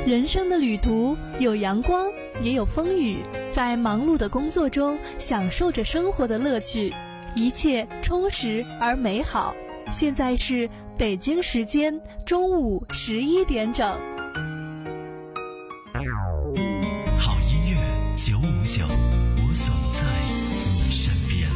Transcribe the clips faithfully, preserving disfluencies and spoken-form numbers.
人生的旅途有阳光，也有风雨，在忙碌的工作中享受着生活的乐趣，一切充实而美好。现在是北京时间中午十一点整。 好音乐九五九，我总在你身边。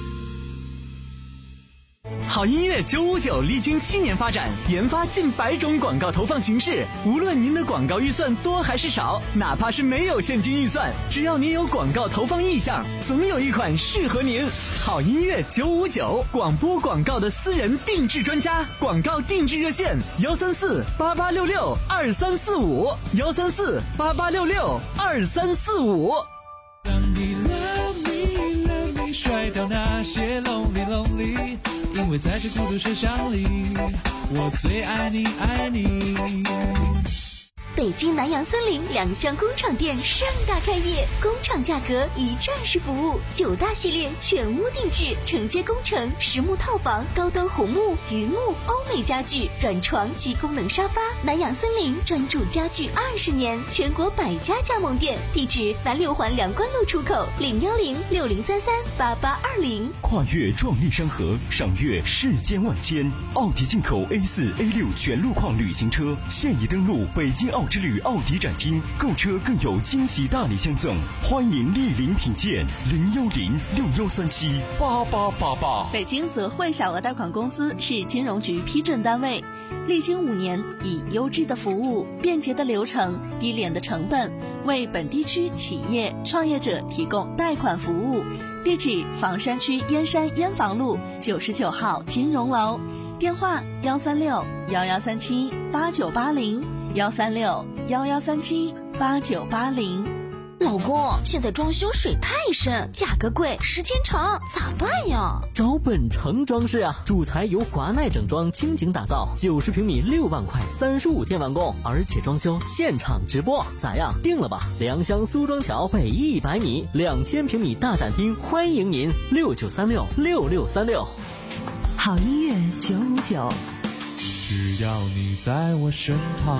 好音乐九五九历经七年发展，研发近百种广告投放形式。无论您的广告预算多还是少，哪怕是没有现金预算，只要您有广告投放意向，总有一款适合您。好音乐九五九，广播广告的私人定制专家，广告定制热线幺三四八八六六二三四五幺三四八八六六二三四五。 让你 love me love me， 甩掉那些 lonely lonely， 因为在这孤独车厢里，我最爱你爱你。 北京南洋森林两厢工厂店盛大开业，工厂价格一站式服务，九大系列全屋定制，承接工程、实木套房、高端红木、榆木、欧美家具、软床及功能沙发。南洋森林专注家具二十年，全国百家加盟店，地址南六环梁关路出口零幺零六零三三八八二零。 跨越壮丽山河，赏阅世间万千。奥迪进口 A 四 A 六 全路况旅行车现已登陆北京奥之旅奥迪展厅，购车更有惊喜大礼相赠，欢迎莅临品鉴。零幺零六幺三七八八八八。 北京泽惠小额贷款公司是金融局批准单位，历经五年，以优质的服务、便捷的流程、低廉的成本，为本地区企业创业者提供贷款服务。地址：房山区燕山燕房路九十九号金融楼，电话：幺三六幺幺三七八九八零。幺三六幺幺三七八九八零。 老公，现在装修水太深，价格贵，时间长，咋办呀？ 找本城装饰啊，主材由华奈整装倾情打造，九十平米六万块，三十五天完工，而且装修现场直播，咋样？定了吧？良乡苏庄桥北一百米，两千平米大展厅，欢迎您，六九三六六六三六。 好音乐九五九。 只要你在我身旁。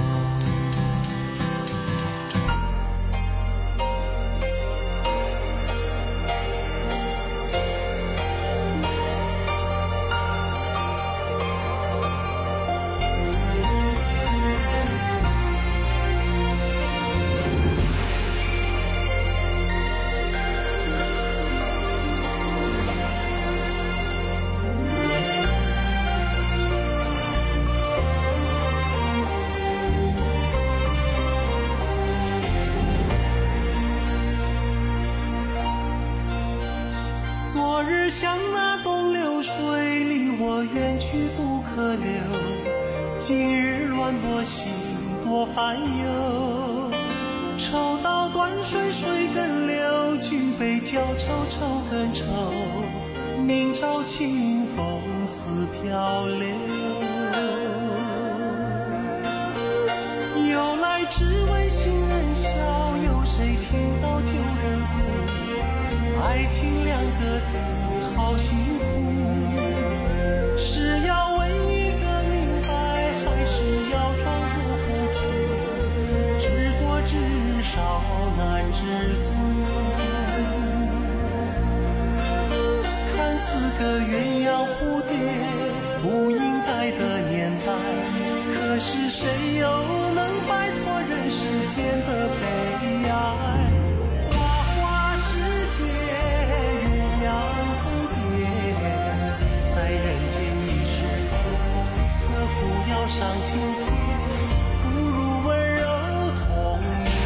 像那东流水，离我远去不可留。今日乱我心多烦忧。抽刀断水水更流，举杯浇愁愁更愁。明朝清风似飘流。由来只为新人笑，有谁听到旧人哭？爱情两个字好辛苦，是要问一个明白，还是要装作糊涂？知多知少难知足。看似个鸳鸯蝴蝶，不应该的年代，可是谁又能摆脱人世间的悲哀？上青天，不如温柔童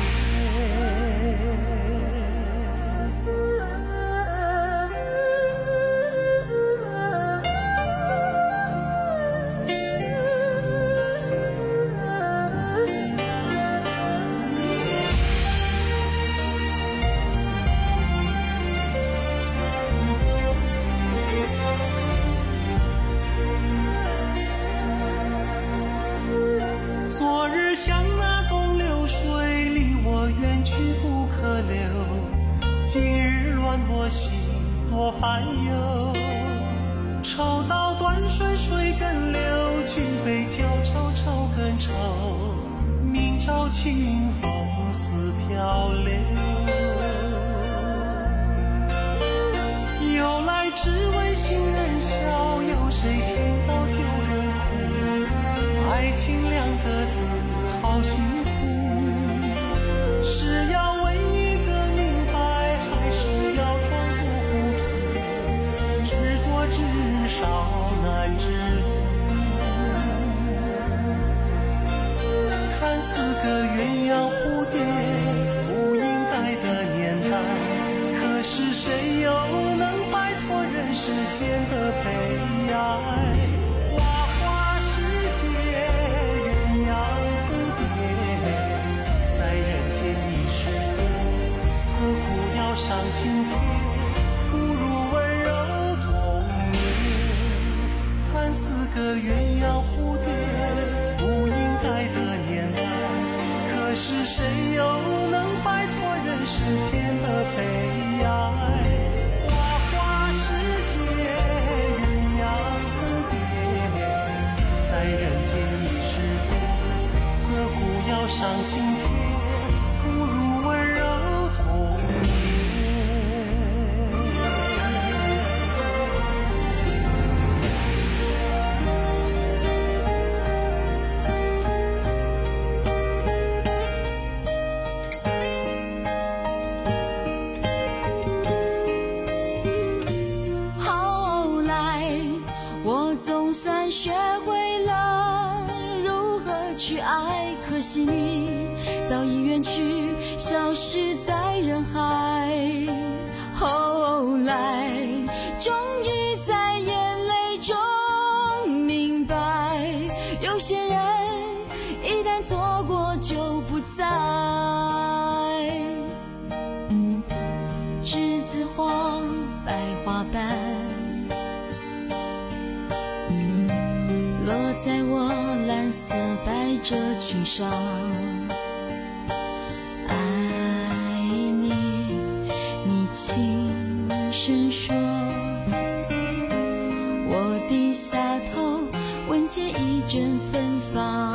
我心多烦忧，抽刀断水水更流，举杯浇愁愁更愁。 明朝清风似飘流，由来只为新人笑，有谁听到旧人哭？爱情两个字好辛苦，是要问一个明白，还是要装作糊涂？知多知少难知足，看似个鸳鸯蝴蝶不应该的年代，可是谁又能摆脱人世间的悲哀？花花世界鸳鸯蝴蝶，在人间已是多，何苦要上青天？不如温柔童年。看似个鸳鸯蝴蝶不应该的年代，可是谁又能摆脱人世间的悲哀？花花世界鸳鸯蝴蝶，在人间已是多，何苦要上青天？不如温柔童年。 后来我总算学会了如何去爱，可惜你早已远去，消失在人海。后来终于在眼泪中明白，有些人一旦错过就不再。栀子花白花瓣落在我蓝色百褶裙上，爱你，你轻声说，我低下头闻见一阵芬芳。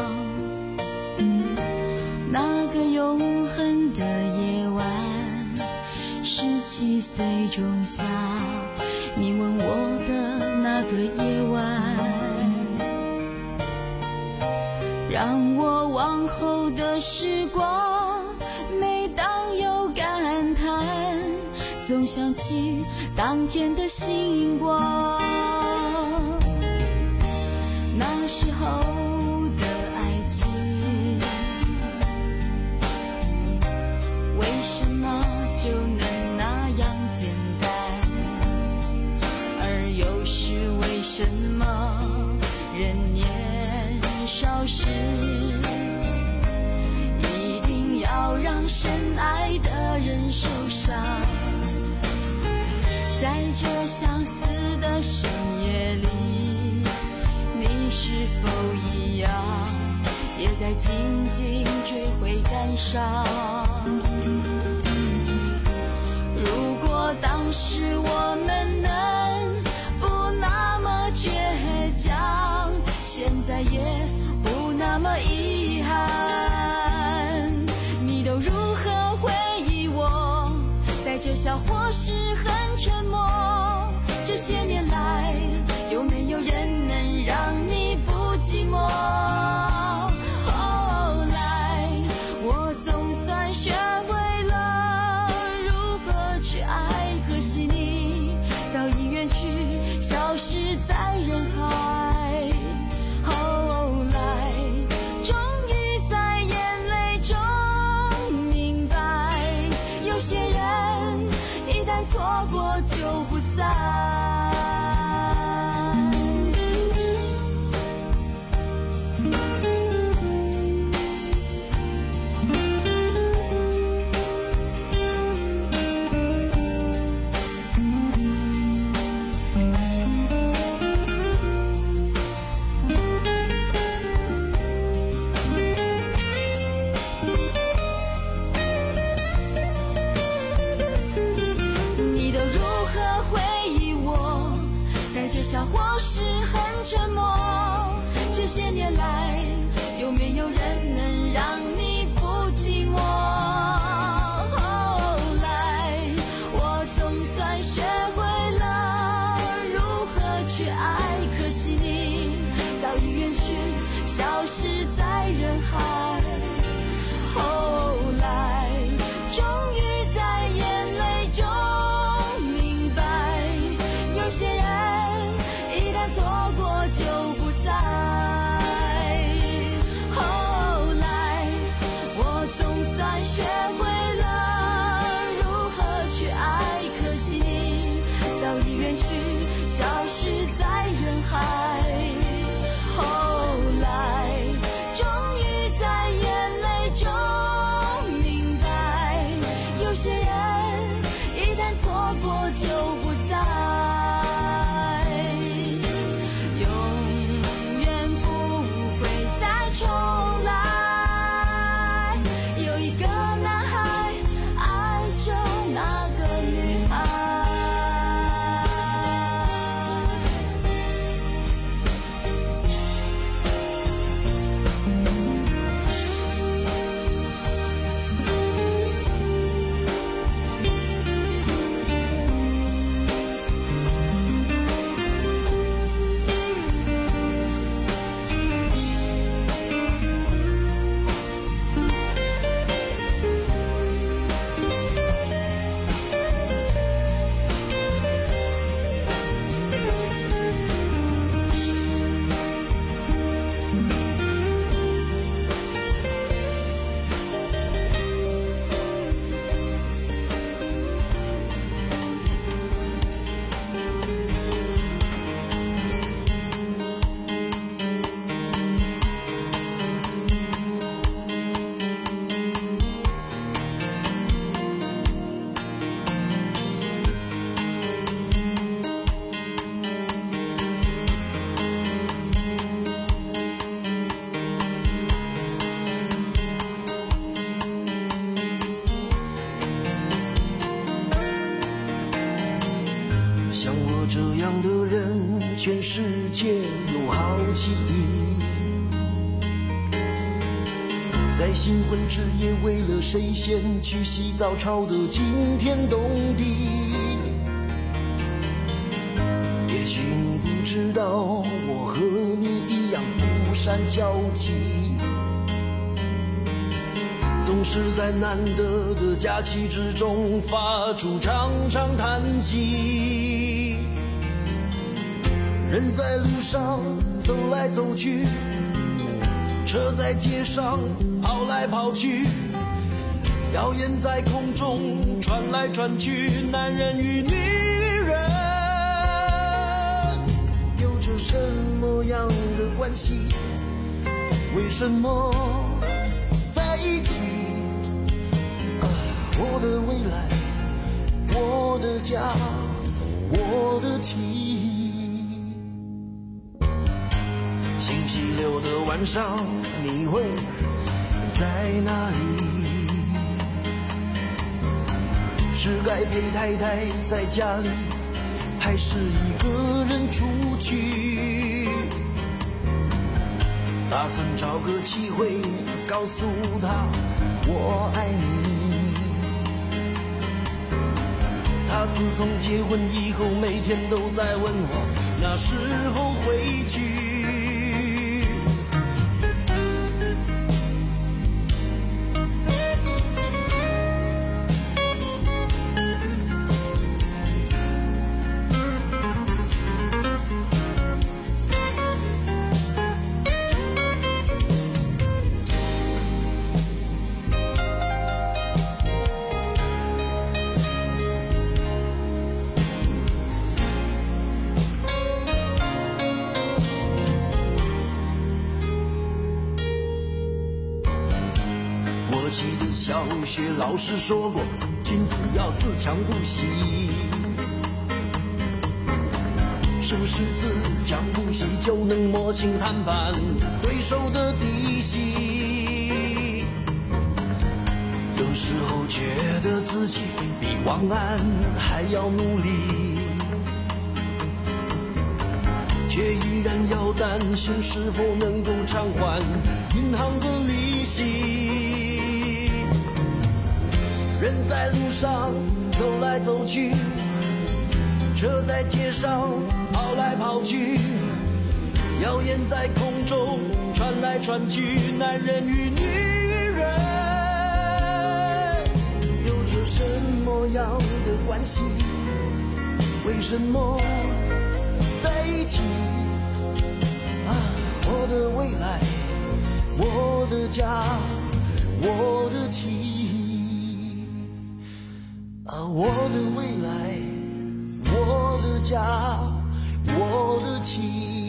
那个永恒的夜晚，十七岁仲夏，你吻我的那个夜晚，让我往后的时光，每当有感叹，总想起当天的星光。那时候的爱情，为什么就能那样简单？而又是为什么人年少时，一定要让深爱的人受伤？在这相似的深夜里，你是否一样，也在静静追悔感伤？如果当时我们能不那么倔强，现在也不那么遗憾。你都如何回忆我？带着笑或是很沉默。这些年来，有没有人能让你不寂寞？后来我总算学会了如何去爱，可惜你早已远去，消失在人海。后来终于在眼泪中明白，有些人一旦错过就不再。笑或是很沉默，这些年来，有没有人能让已远去，消失在人海。后来终于在眼泪中明白，有些人一旦错过就不再，永远不会再重来。有一个男孩爱着那个女孩。 像我这样的人，全世界有好几亿，在新婚之夜为了谁先去洗澡吵得惊天动地。也许你不知道，我和你一样不善交际，总是在难得的假期之中发出长长叹息。人在路上走来走去，车在街上跑来跑去，谣言在空中传来传去，男人与女人有着什么样的关系？为什么在一起？啊，我的未来，我的家，我的妻。星期六的晚上，你会在哪里？是该陪太太在家里，还是一个人出去？打算找个机会告诉他我爱你。他自从结婚以后，每天都在问我那时候回去。记得小学老师说过，君子要自强不息。是不是自强不息就能摸清谈判对手的底细？有时候觉得自己比王安还要努力，却依然要担心是否能够偿还银行的利息。人在路上走来走去，车在街上跑来跑去，谣言在空中传来传去，男人与女人有着什么样的关系？为什么在一起？啊，我的未来，我的家，我的妻。啊，我的未来， 我的家，我的妻。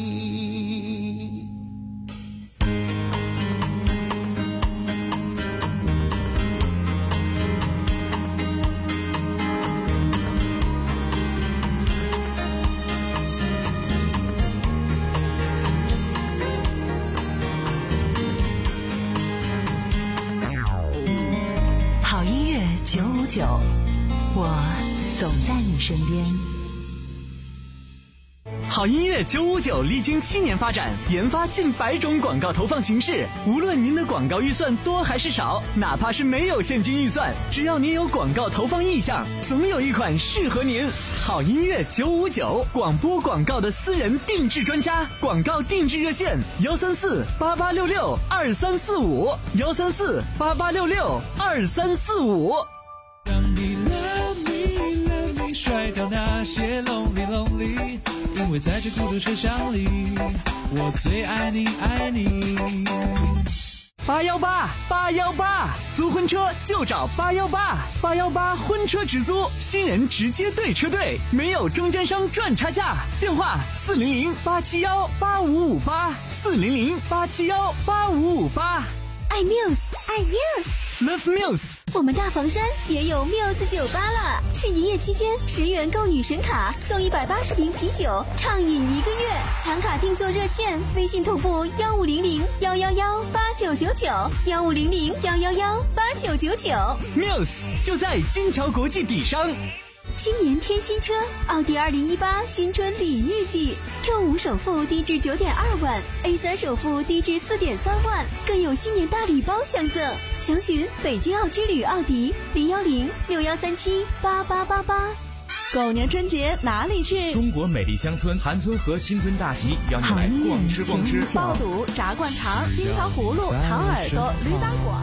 好音乐九五九，我总在你身边。 好音乐九五九历经七年发展，研发近百种广告投放形式。无论您的广告预算多还是少，哪怕是没有现金预算，只要您有广告投放意向，总有一款适合您。好音乐九五九，广播广告的私人定制专家，广告定制热线：幺三四八八六六二三四五，幺三四八八六六二三四五。 让你 love me love me 甩掉那些 lonely lonely， 因为在这孤独车厢里，我最爱你爱你。 八幺八八幺八，租婚车就找八幺八，八幺八婚车直租，新人直接对车队，没有中间商赚差价。电话四零零八七幺八五五八，四零零八七幺八五五八。 爱 Muse， 爱 Muse。Love Muse， 我们大房山也有 Muse 酒吧了。是营业期间，十元购女神卡送一百八十瓶啤酒，畅饮一个月。抢卡订座热线：微信同步幺五零零幺幺幺八九九九，幺五零零幺幺幺八九九九。 Muse 就在金桥国际底商。 新年添新车，奥迪二零一八新春礼遇季 ，Q 五首付低至九点二万 ，A 三首付低至四点三万，更有新年大礼包相赠。详询北京奥之旅奥迪零幺零六幺三七八八八八。 狗年春节哪里去？ 中国美丽乡村韩村和新村大集邀你来逛吃逛吃， 爆肚、炸灌肠、冰糖葫芦、糖耳朵、驴打滚。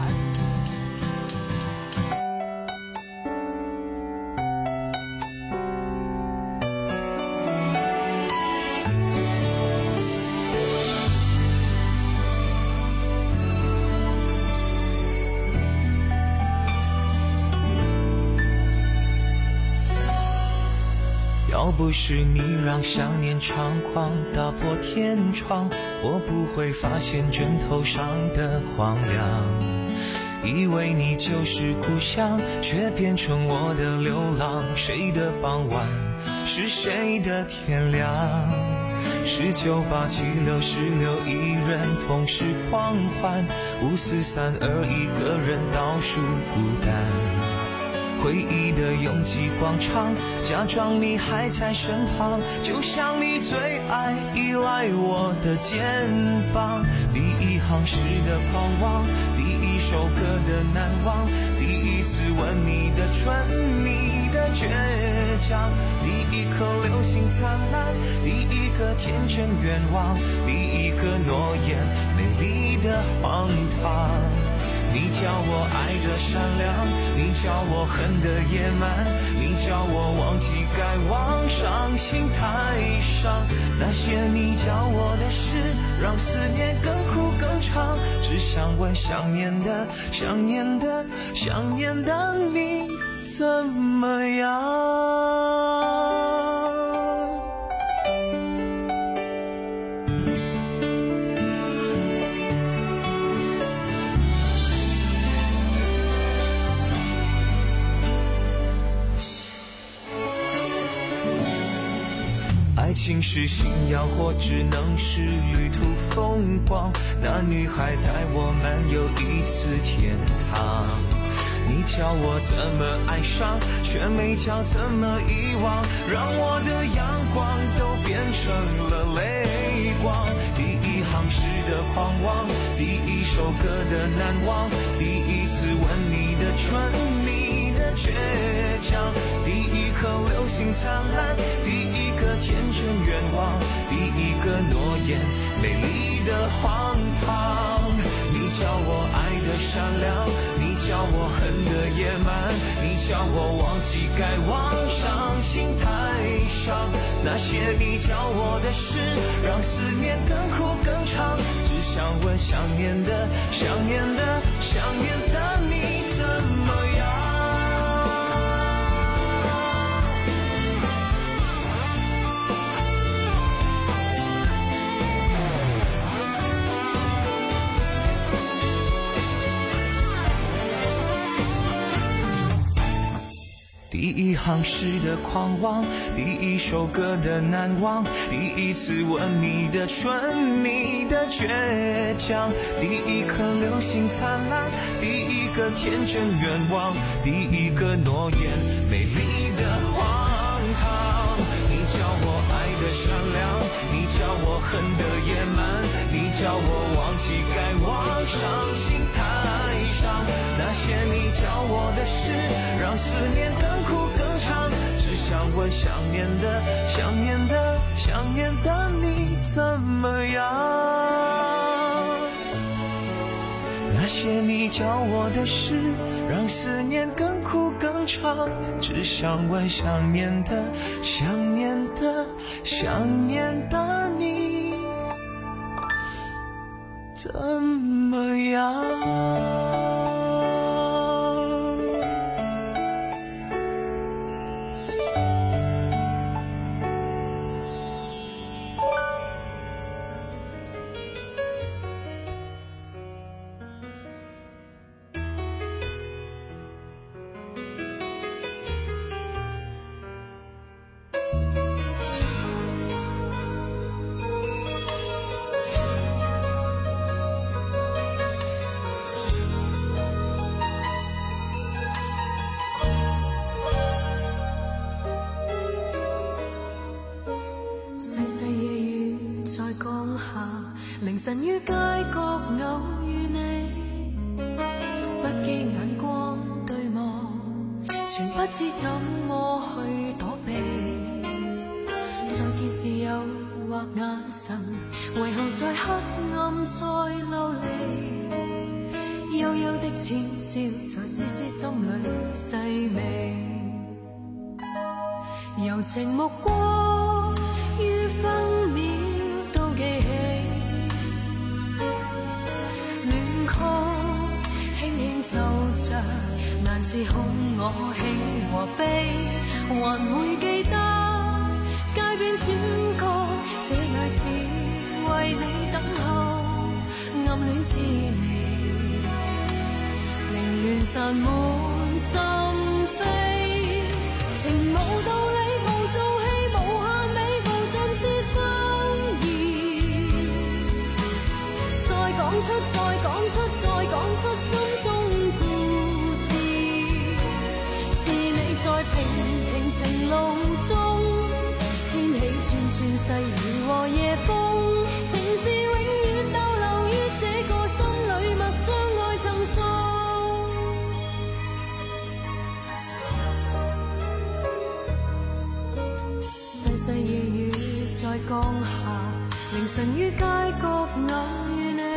要不是你让想念猖狂打破天窗，我不会发现枕头上的荒凉。以为你就是故乡，却变成我的流浪。谁的傍晚是谁的天亮？十九八七六十六，一人同时狂欢。五四三二，一个人倒数孤单。回忆的拥挤广场，假装你还在身旁，就像你最爱依赖我的肩膀。第一行诗的狂妄，第一首歌的难忘，第一次吻你的唇，你的倔强，第一颗流星灿烂，第一个天真愿望，第一个诺言美丽的荒唐。你叫我爱的善良，你叫我恨的野蛮，你叫我忘记该忘，伤心太伤。那些你教我的事，让思念更苦更长。只想问想念的想念的想念的你怎么样？爱情是信仰，或只能是旅途风光。那女孩带我漫游一次天堂。你教我怎么爱上，却没教怎么遗忘，让我的阳光都变成了泪光。第一行诗的狂妄，第一首歌的难忘，第一次吻你的唇，你的倔强，第一颗流星灿烂，第一个天真愿望，第一个诺言美丽的荒唐。你教我爱的善良，你教我恨的野蛮，你教我忘记该忘，伤心太伤。那些你教我的事，让思念更苦更长。只想问想念的想念的想念的你怎么样？ 场时的狂妄，第一首歌的难忘，第一次吻你的唇，你的倔强，第一颗流星灿烂，第一个天真愿望，第一个诺言美丽的荒唐。你叫我爱的善良，你叫我恨的野蛮，你叫我忘记该忘，伤心太伤。那些你教我的事，让思念更苦更长，只想问想念的想念的想念的你怎么样。那些你教我的事，让思念更苦更长，只想问想念的想念的想念的你怎么样。 凌晨於街角偶遇你，不羈眼光對望，全不知怎麼去躲避。再見時誘惑眼神，為何在黑暗再流離？幽幽的淺笑在絲絲心裏細微，柔情目光於分秒都記起。輕輕奏着，難自控我喜和悲，還會記得街邊轉角，這女子為你等候，暗戀滋味，凌亂散滿心扉，情無道理，無做戲，無限美，無盡是心意，再講出，再講出，再講出心中故事，是你在平平情路中掀起串串細雨和夜風，情是永遠逗留於這個心裏，默將愛贈送。細細夜雨在降下，凌晨於街角偶遇你，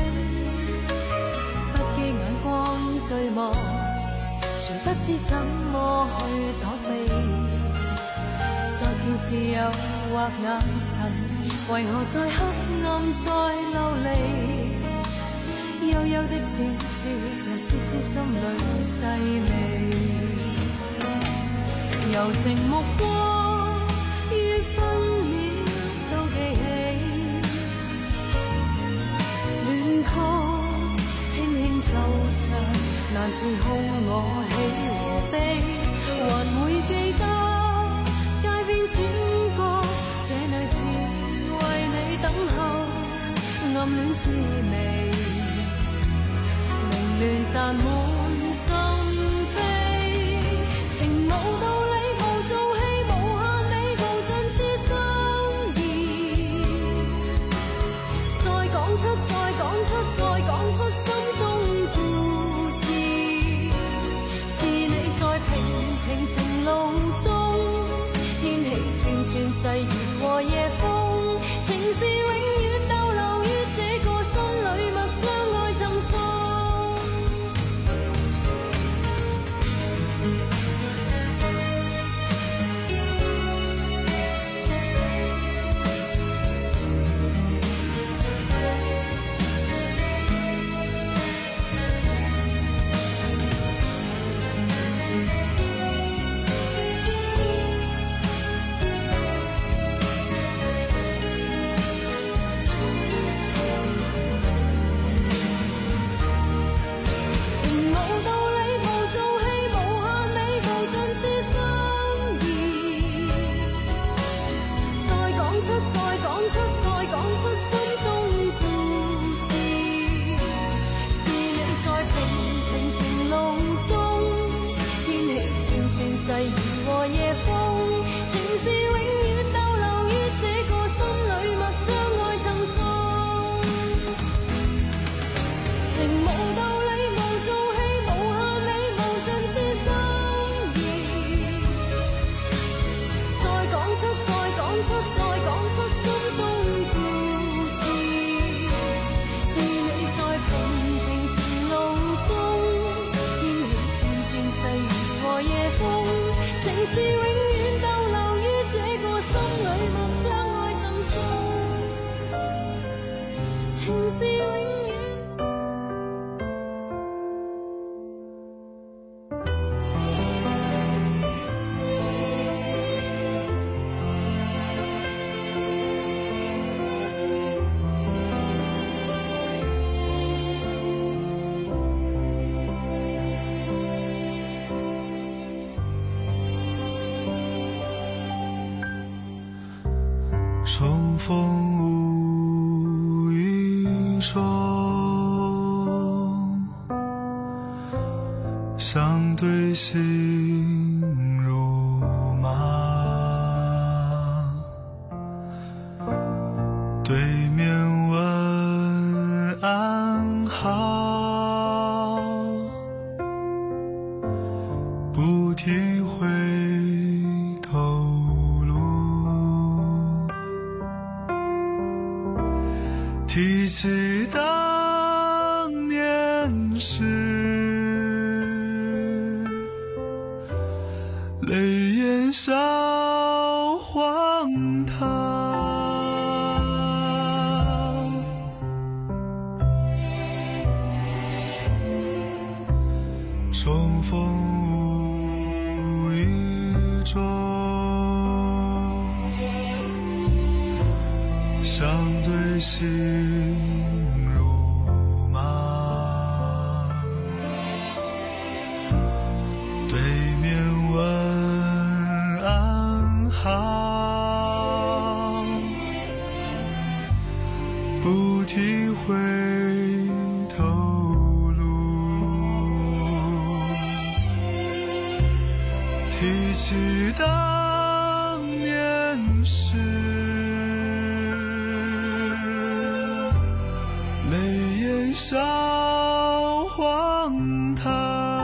眼光對望，全不知怎麼去躲避。再見時誘惑眼神，為何在黑暗再流離？幽幽的淺笑在絲絲心裏細微，柔情目光於分秒都記起，戀曲難自控我喜和悲，還會記得街邊轉角，這女子為你等候，暗戀滋味，凌亂散滿心扉，情無道理，無做戲，無限美，無盡是心意，再講出，再講出，再講出心中平情路中掀起串串細雨和夜風，情是永遠逗留於這個心裏，默將愛贈送。 重逢无意中，相对心如麻，对面问安好，不提回头路，提起当年事，泪眼笑荒唐，重逢无意中，相对心如麻，对面问安好，不提回头路，提起当年事，泪眼笑荒唐。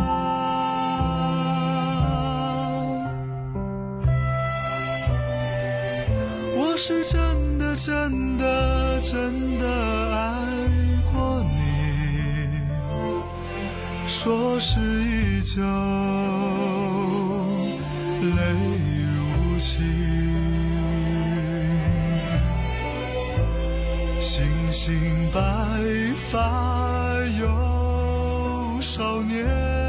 我是真的真的真的爱过你，说是依旧，泪如倾，星星白发有少年，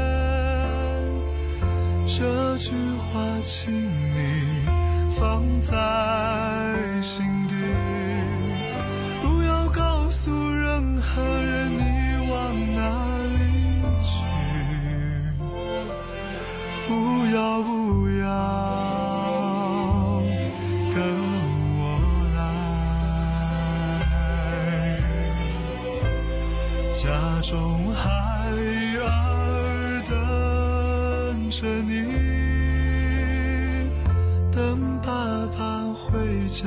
这句话请你放在心底，不要告诉任何人你往哪里去，不要不要跟我来，家中孩儿等着你，等爸爸回家，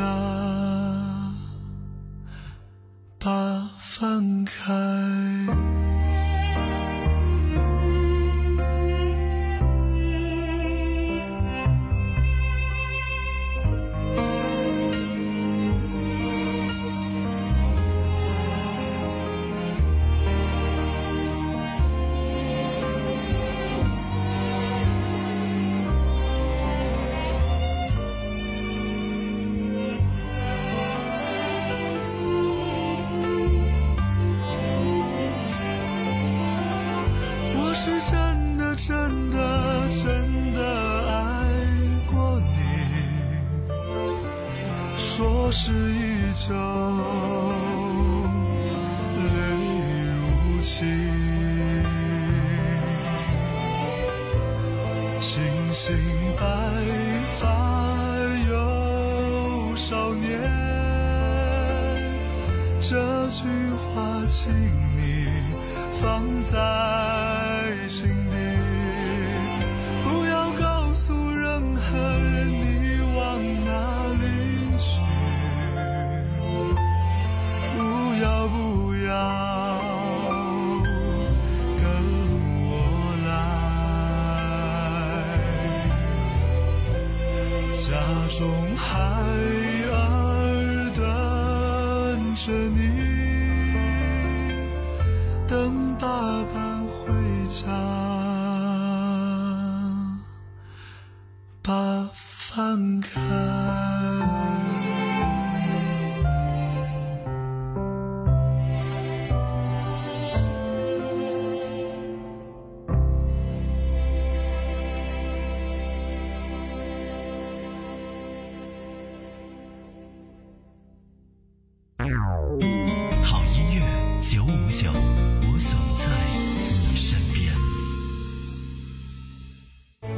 把饭开。是真的真的真的爱过你，说是依旧，泪如倾，星星白发有少年，这句话请你放在心底，不要告诉任何人你往哪里去，不要不要跟我来，家中孩儿等着你，等爸爸回家，把饭开。 好音乐九五九，我总在你身边。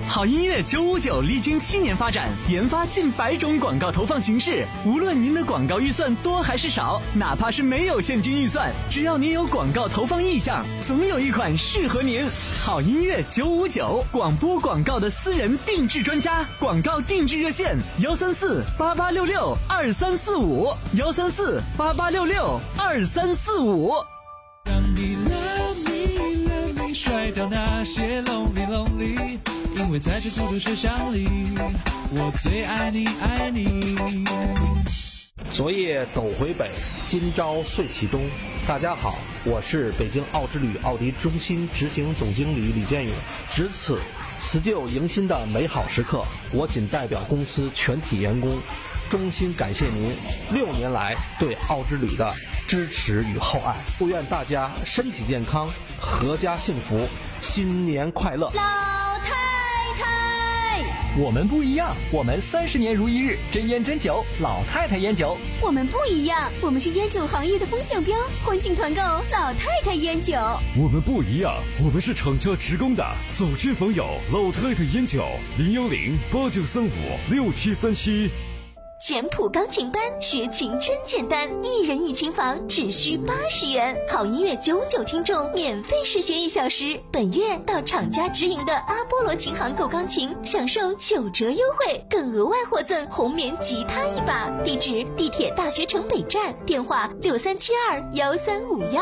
好音乐九五九历经七年发展，研发近百种广告投放形式。无论您的广告预算多还是少，哪怕是没有现金预算，只要您有广告投放意向，总有一款适合您。好音乐九五九，广播广告的私人定制专家，广告定制热线：幺三四八八六六二三四五，幺三四八八六六二三四五。 让你 love me love me 甩掉那些 lonely lonely， 因为在这孤独学校里，我最爱你爱你。 昨夜斗回北，今朝睡其东。大家好，我是北京奥之旅奥迪中心执行总经理李建勇。值此辞旧迎新的美好时刻，我仅代表公司全体员工衷心感谢您六年来对奥之旅的支持与厚爱，祝愿大家身体健康，阖家幸福，新年快乐。 老太太， 我们不一样，我们三十年如一日，真烟真酒，老太太烟酒。 我们不一样，我们是烟酒行业的风向标，欢庆团购老太太烟酒。 我们不一样，我们是厂家职工的走亲访友老太太烟酒，零幺零八九三五六七三七。 简谱钢琴班，学琴真简单，一人一琴房只需八十元。好音乐九五九听众免费试学一小时，本月到厂家直营的阿波罗琴行购钢琴，享受九折优惠，更额外获赠红棉吉他一把。地址：地铁大学城北站，电话六三七二幺三五幺。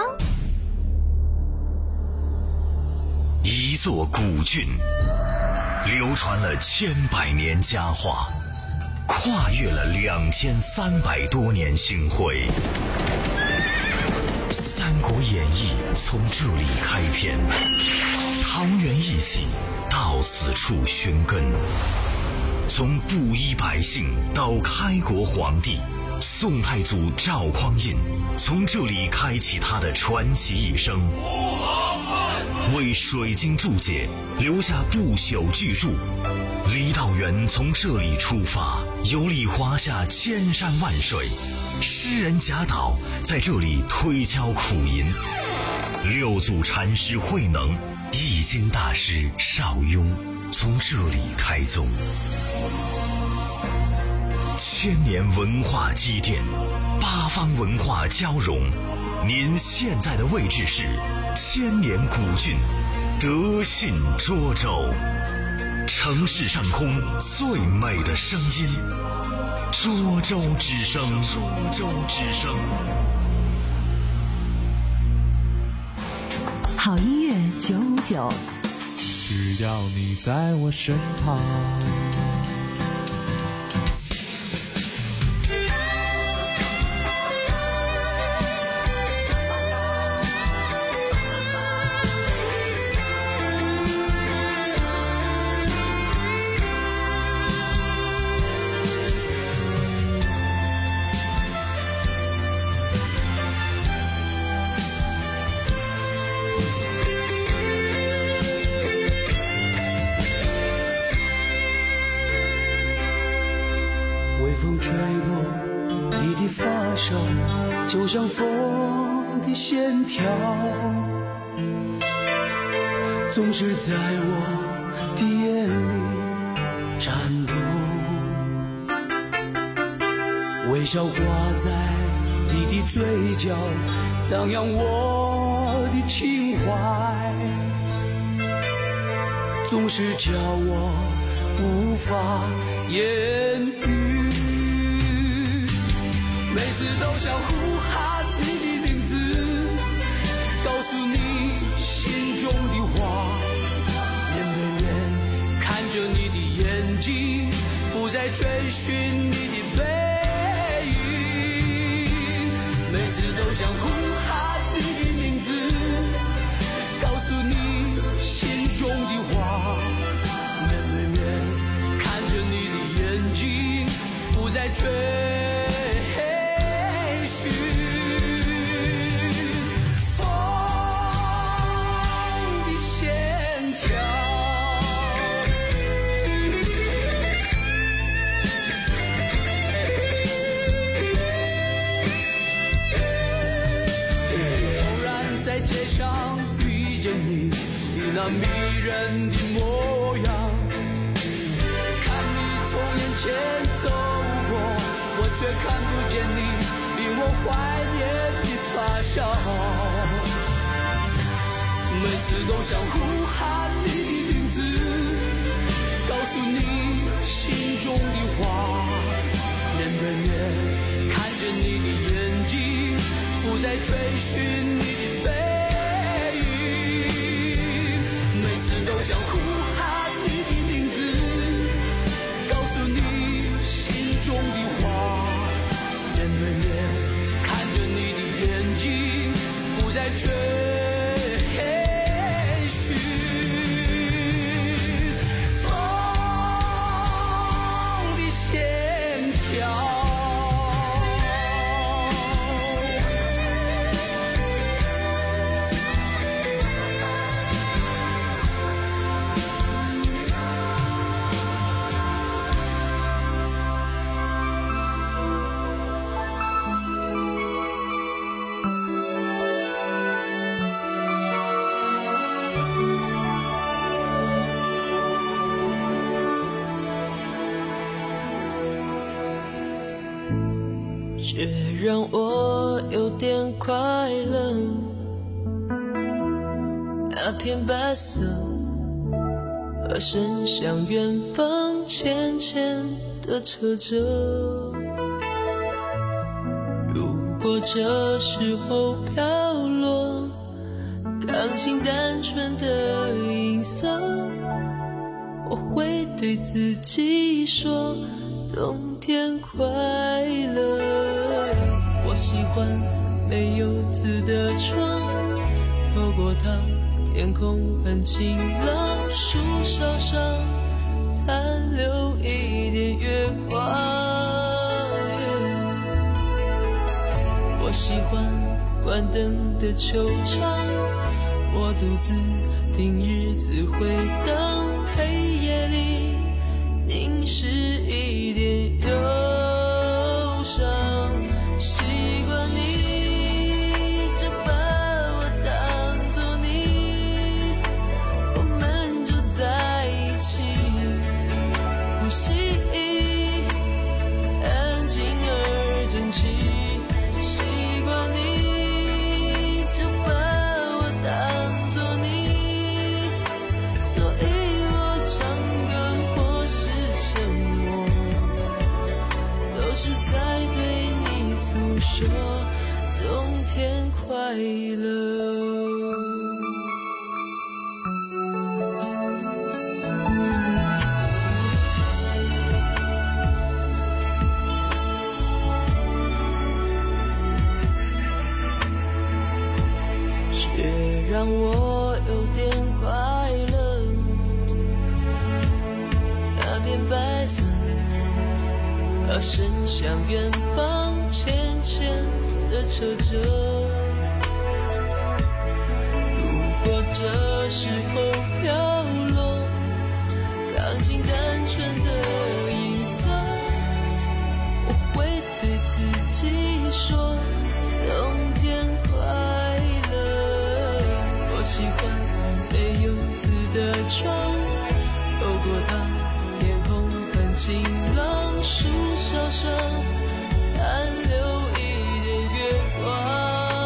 一座古郡，流传了千百年佳话，跨越了两千三百多年星辉。《三国演义》从这里开篇，桃园义气到此处寻根。从布衣百姓到开国皇帝，宋太祖赵匡胤从这里开启他的传奇一生，为水晶注解留下不朽巨著。李道元从这里出发，游历华夏千山万水，诗人贾岛在这里推敲苦吟，六祖禅师慧能、易经大师邵雍从这里开宗。千年文化积淀，八方文化交融，您现在的位置是千年古郡德信涿州。城市上空最美的声音，涿州之声。涿州之声。 好音乐九五九， 只要你在我身旁。 就像风的线条，总是在我的眼里颤动，微笑挂在你的嘴角，荡漾我的情怀，总是叫我无法言喻，每次都想呼喊你的名字，告诉你心中的话，面对面看着你的眼睛，不再追寻你的背影，每次都想呼喊你的名字，告诉你心中的话，面对面看着你的眼睛，不再追寻风的线条。突然在街上遇见你，你那迷人的模样， 前走过，我却看不见你令我怀念的发梢。每次都想呼喊你的名字，告诉你心中的话。面对面看着你的眼睛，不再追寻你的背影。每次都想呼喊你的名字，告诉你心中的话。面对面看着你的眼睛，不再追却让我有点快乐。那片白色，和伸向远方浅浅的扯着。如果这时候飘落钢琴单纯的音色，我会对自己说冬天快乐。我喜欢没有字的窗，透过它天空很晴朗，树梢上残留一点月光。我喜欢关灯的球场，我独自听日子回荡，黑夜里凝视一点忧伤。习惯你就把我当作你，我们就在一起，呼吸安静而整齐。习惯你就把我当作你，所以我唱歌或是沉默，都是在对你诉说冬天快乐。却让我有点快乐，那片白色而伸向远方浅浅的扯着。如果这时候飘落钢琴单纯的音色，我会对自己说冬天快乐。我喜欢没有字的窗，透过它天空很晴朗，树梢上残留一点月光。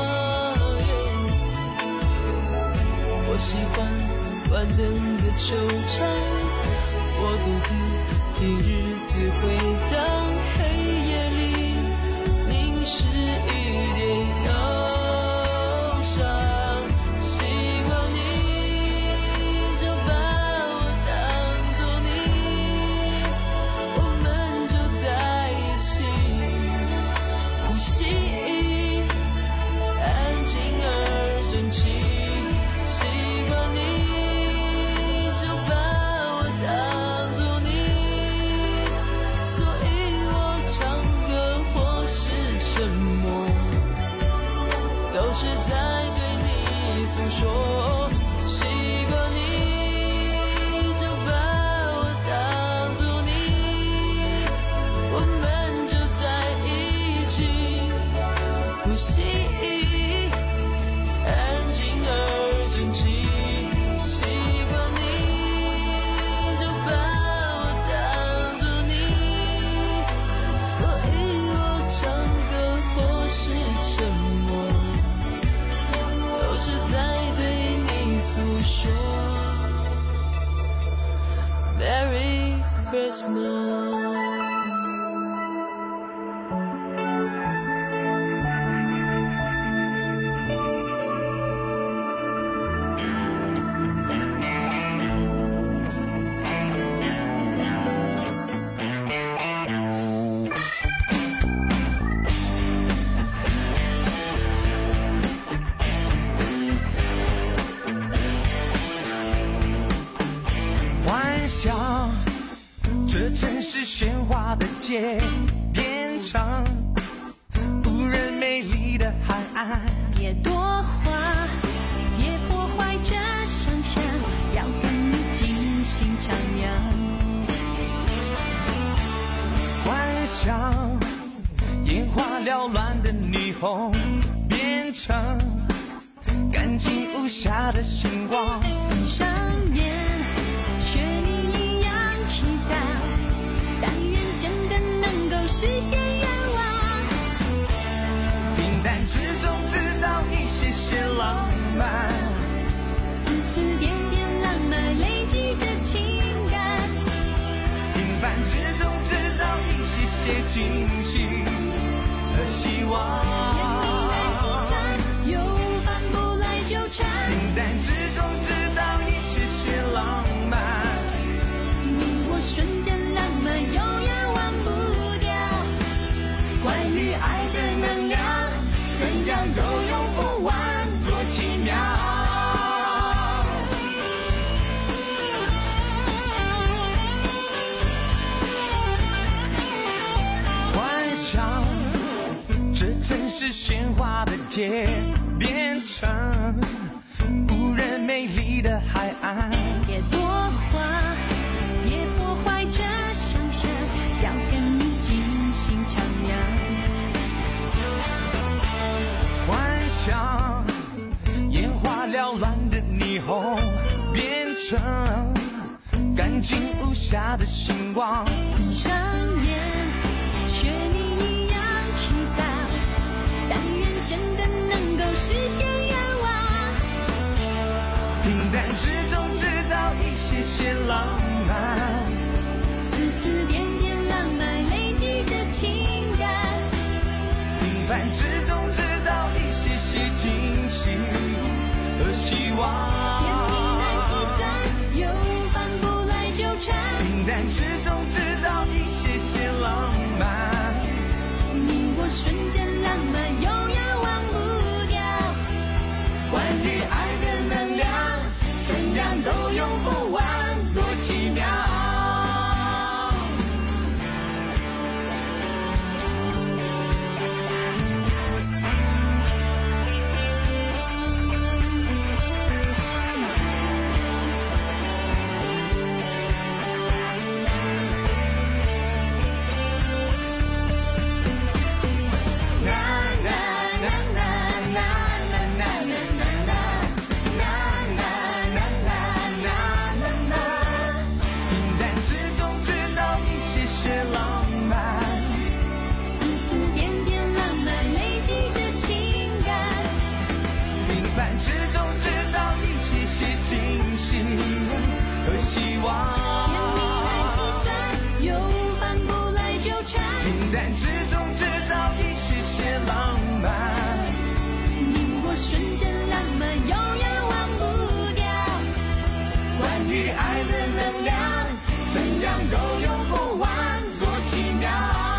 我喜欢关灯的球场，我独自听日子回荡，黑夜里凝视一点忧伤。希望你就把我当作你，我们就在一起，呼吸安静而整齐。习惯你就把我当作你，所以我唱歌或是沉默，都是在对你诉说。习惯你就把我当作你，我们就在一起，呼吸安静而整齐。习惯你就把我当作你， 花的街，变成无人美丽的海岸。 别多话，别破坏这想象，要跟你尽情徜徉。 幻想眼花缭乱的霓虹，变成干净无瑕的星光。 闭上眼，学你一样祈祷，但愿真的能够实现愿望。 平淡之中制造一些些浪漫， 丝丝点点浪漫累积着情感。 平凡之中制造一些些惊喜和希望。 平淡之中制造一些些浪漫，你我瞬间浪漫永远忘不掉。关于爱的能量，怎样都用不完，多奇妙。 幻想这城市喧哗的街，变成无人美丽的海岸。 别多话，别破坏这想象，要跟你尽情徜徉。 幻想眼花缭乱的霓虹，变成干净无瑕的星光。 闭上眼，学你一样祈祷，但愿真的能够实现愿望。 平淡之中制造一些些浪漫， 丝丝点点浪漫累积着情感。 平凡之中制造一些些惊喜和希望。 甜蜜难计算，又反不来纠缠。 平淡之中制造一些些浪漫， 你我瞬间浪漫永远忘不掉。关于爱的能量，怎样都用不完，多奇妙。 和希望， 甜蜜难计算，又反不来纠缠。 平淡之中制造一些些浪漫， 你我瞬间浪漫永远忘不掉。关于爱的能量，怎样都用不完，多奇妙。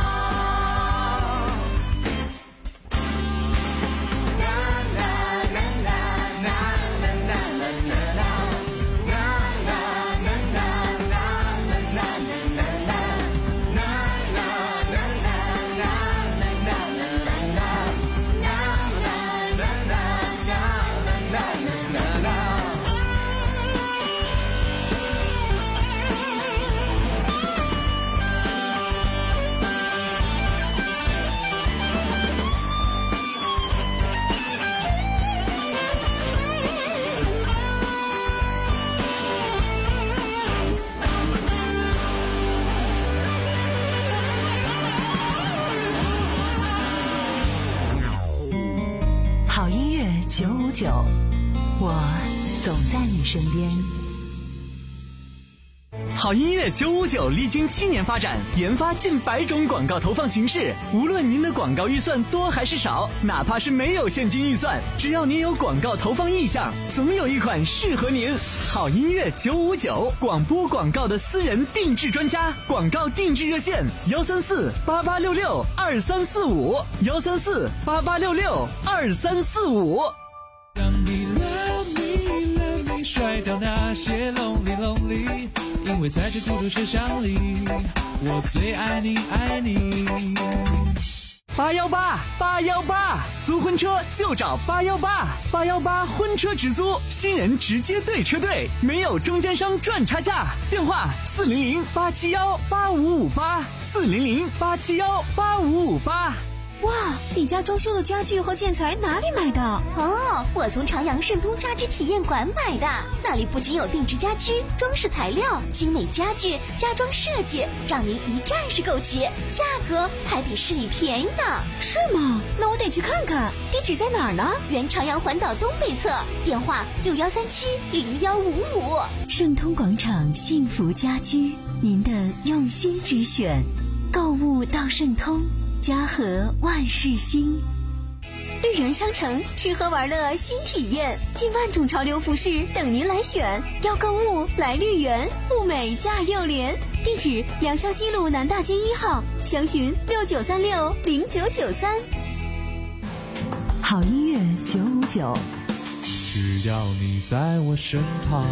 九五九，我总在你身边。 好音乐九五九历经七年发展，研发近百种广告投放形式。无论您的广告预算多还是少，哪怕是没有现金预算，只要您有广告投放意向，总有一款适合您。好音乐九五九，广播广告的私人定制专家，广告定制热线：幺三四八八六六二三四五，幺三四八八六六二三四五。 让你 love me love me，甩掉那些 lonely lonely。 因为在这孤独车厢里，我最爱你爱你。 八幺八八幺八，租婚车就找八幺八，八幺八婚车直租，新人直接对车队，没有中间商赚差价。电话四零零八七幺八五五八，四零零八七幺八五五八。 哇，你家装修的家具和建材哪里买的？ 哦，我从长阳盛通家居体验馆买的，那里不仅有定制家居、装饰材料、精美家具、家装设计，让您一站式购齐，价格还比市里便宜呢。 是吗？那我得去看看。地址在哪儿呢？ 原长阳环岛东北侧，电话六幺三七零幺五五。 盛通广场幸福家居，您的用心之选，购物到盛通。家和万事兴， 绿园商城吃喝玩乐新体验，近万种潮流服饰等您来选。要购物来绿园，物美价又廉。地址：良乡西路南大街一号，详询六九三六零九九三。 好音乐九五九， 只要你在我身旁。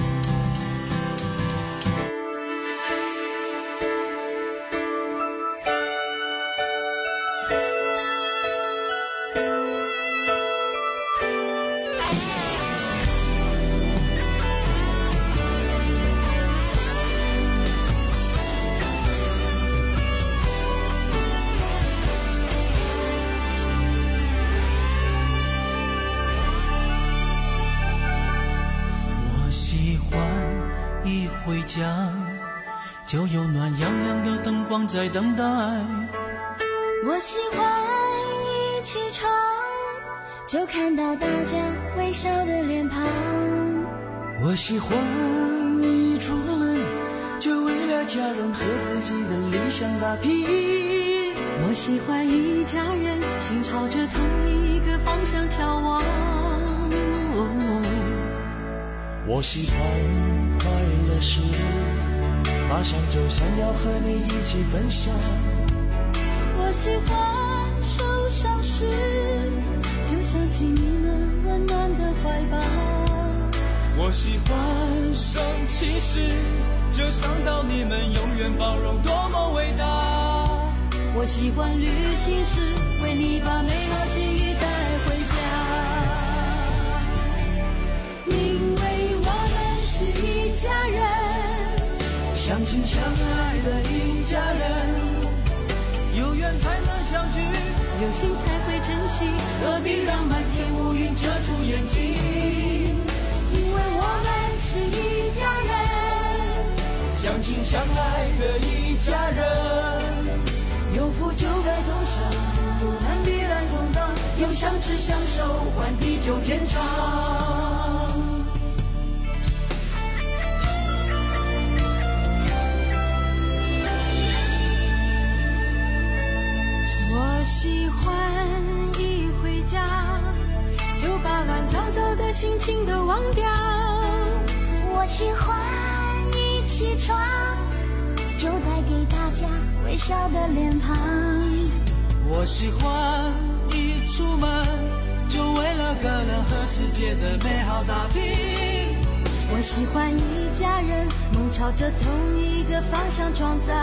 回家就有暖洋洋的灯光在等待。 我喜欢一起床就看到大家微笑的脸庞。 我喜欢一出门就为了家人和自己的理想打拼。 我喜欢一家人心朝着同一个方向眺望。 我喜欢快乐时马上就想要和你一起分享。 我喜欢受伤时就想起你们温暖的怀抱。 我喜欢生气时就想到你们永远包容多么伟大。 我喜欢旅行时为你把美好记忆带回家。因为我们是一家人， 相亲相爱的一家人，有缘才能相聚， 有心才会珍惜， 何必让满天乌云遮住眼睛。 因为我们是一家人， 相亲相爱的一家人，有福就该同享，有难必然同当，用相知相守换地久天长。 我喜欢一回家就把乱糟糟的心情都忘掉。 我喜欢一起床就带给大家微笑的脸庞。 我喜欢一出门就为了个人和世界的美好打拼。 我喜欢一家人梦朝着同一个方向创造。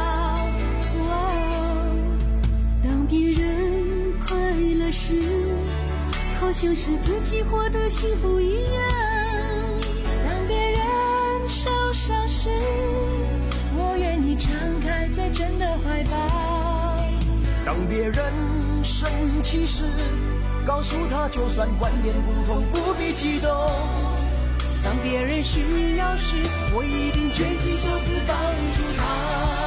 当别人快乐时好像是自己获得幸福一样。当别人受伤时我愿意敞开最真的怀抱。 当别人生气时告诉他就算观点不同不必激动。 当别人需要时我一定卷起袖子帮助他。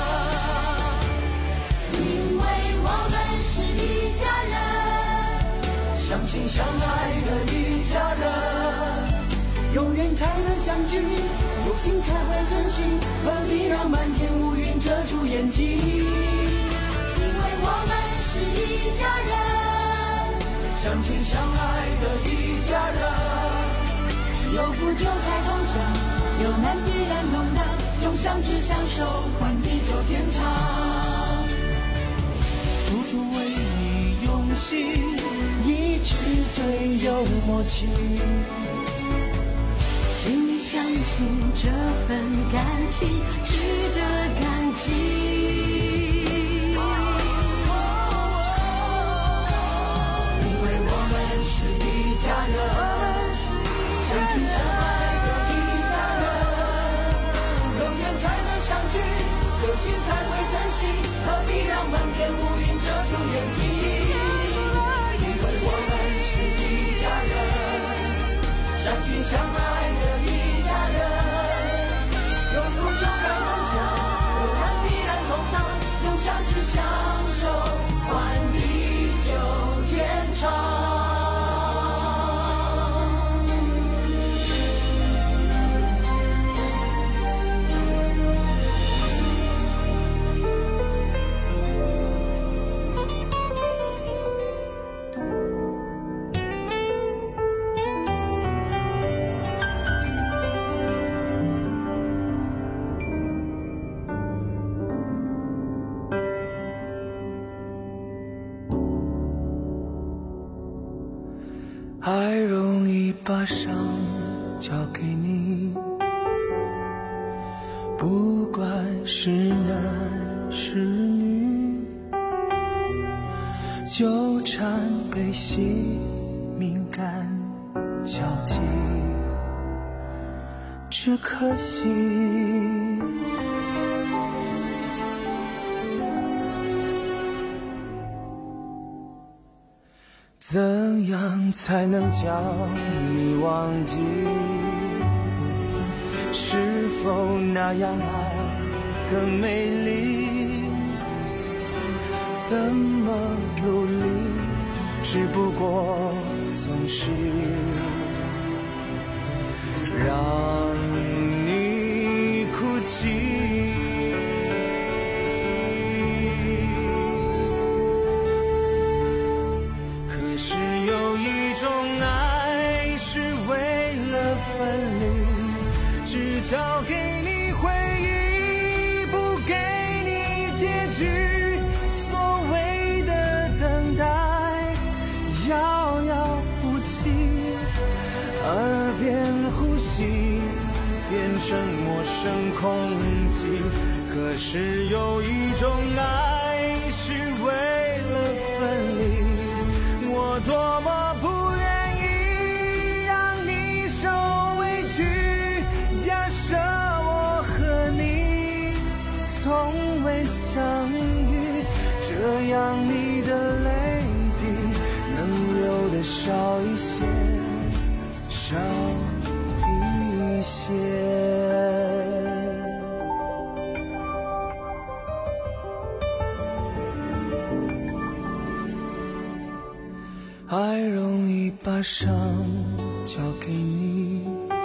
因为我们是一家人， 相亲相爱的一家人，有缘才能相聚，有心才会珍惜，何必让满天乌云遮住眼睛。 因为我们是一家人， 相亲相爱的一家人，有福就该同享，有难必然同当，用相知相守换地久天长。处处为你用心，一直最有默契。 请你相信这份感情值得感激。因为我们是一家人，相亲相爱的一家人，有缘才能相聚，有心才会珍惜，何必让满天乌云遮住眼睛？因为我们是一家人，相亲相爱的一家人，有福就该分享，有难必然同当，用相知相守换地久天长。 爱容易把伤交给你，不管是男是女，纠缠悲喜，敏感交集，只可惜怎样才能将你忘记？是否那样爱更美丽？怎么努力，只不过总是让你哭泣。交给你回忆，不给你结局，所谓的等待遥遥无期，耳边呼吸变成陌生空气。可是有一种爱是为了分离，我多么不愿意让你受委屈。假设我和你从未相遇，这样你的泪滴能流得少一些，少一些。爱容易把伤交给你，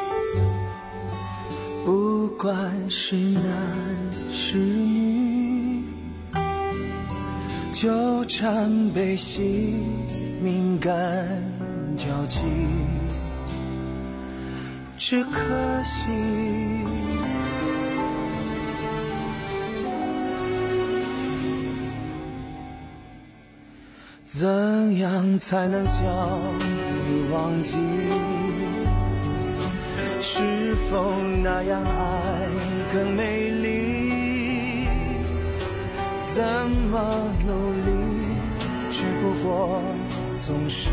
不管是男是女，纠缠悲喜，敏感交集，只可惜怎样才能将你忘记？是否那样爱更美丽？怎么努力，只不过总是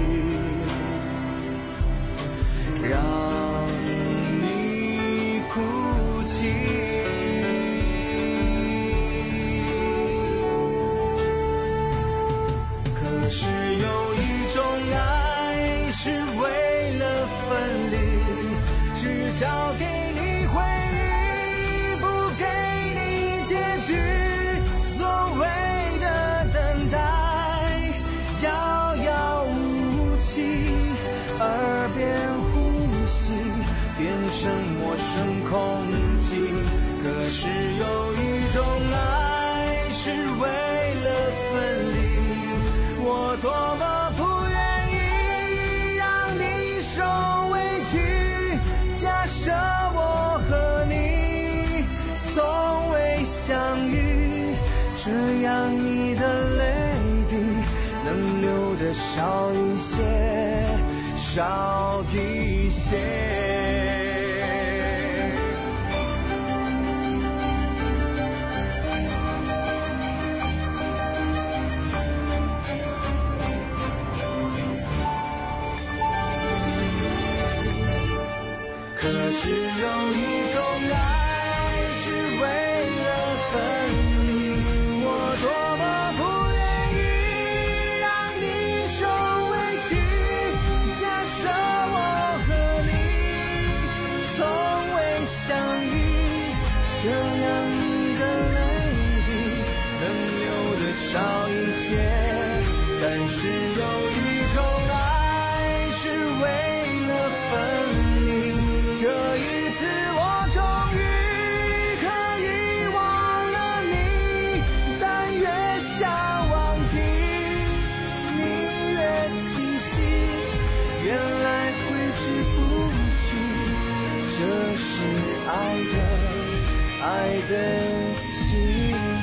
让你哭泣。可是有一种爱是为了分离，只交给你回忆，不给你结局，所谓的等待遥遥无期，耳边呼吸变成陌生空气。可是有一种爱是为了分离，我多么不愿意让你受委屈。假设我和你从未相遇，这样你的泪滴能流得少一些，少一些。 是有一种爱是为了分离，我多么不愿意让你受委屈。假设我和你从未相遇，这样你的泪滴能流得少一些。但是有一种爱是为了分离，这一次我终于可以忘了你，但越想忘记你越清晰，原来挥之不去，这是爱的爱的记忆。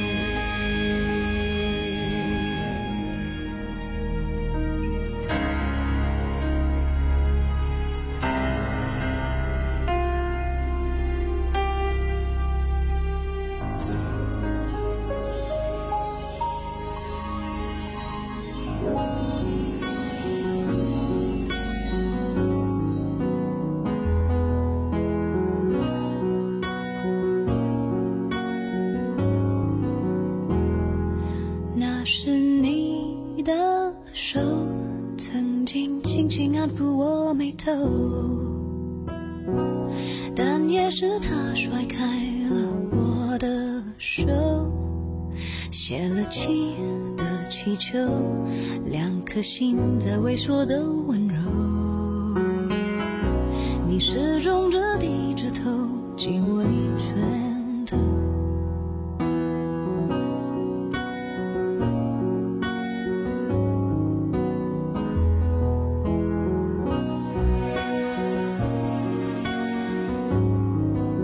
那是你的手，曾经轻轻安抚我眉头，但也是他甩开了我的手，泄了气的气球，两颗心在萎缩的温柔。你始终着低着头，紧握你唇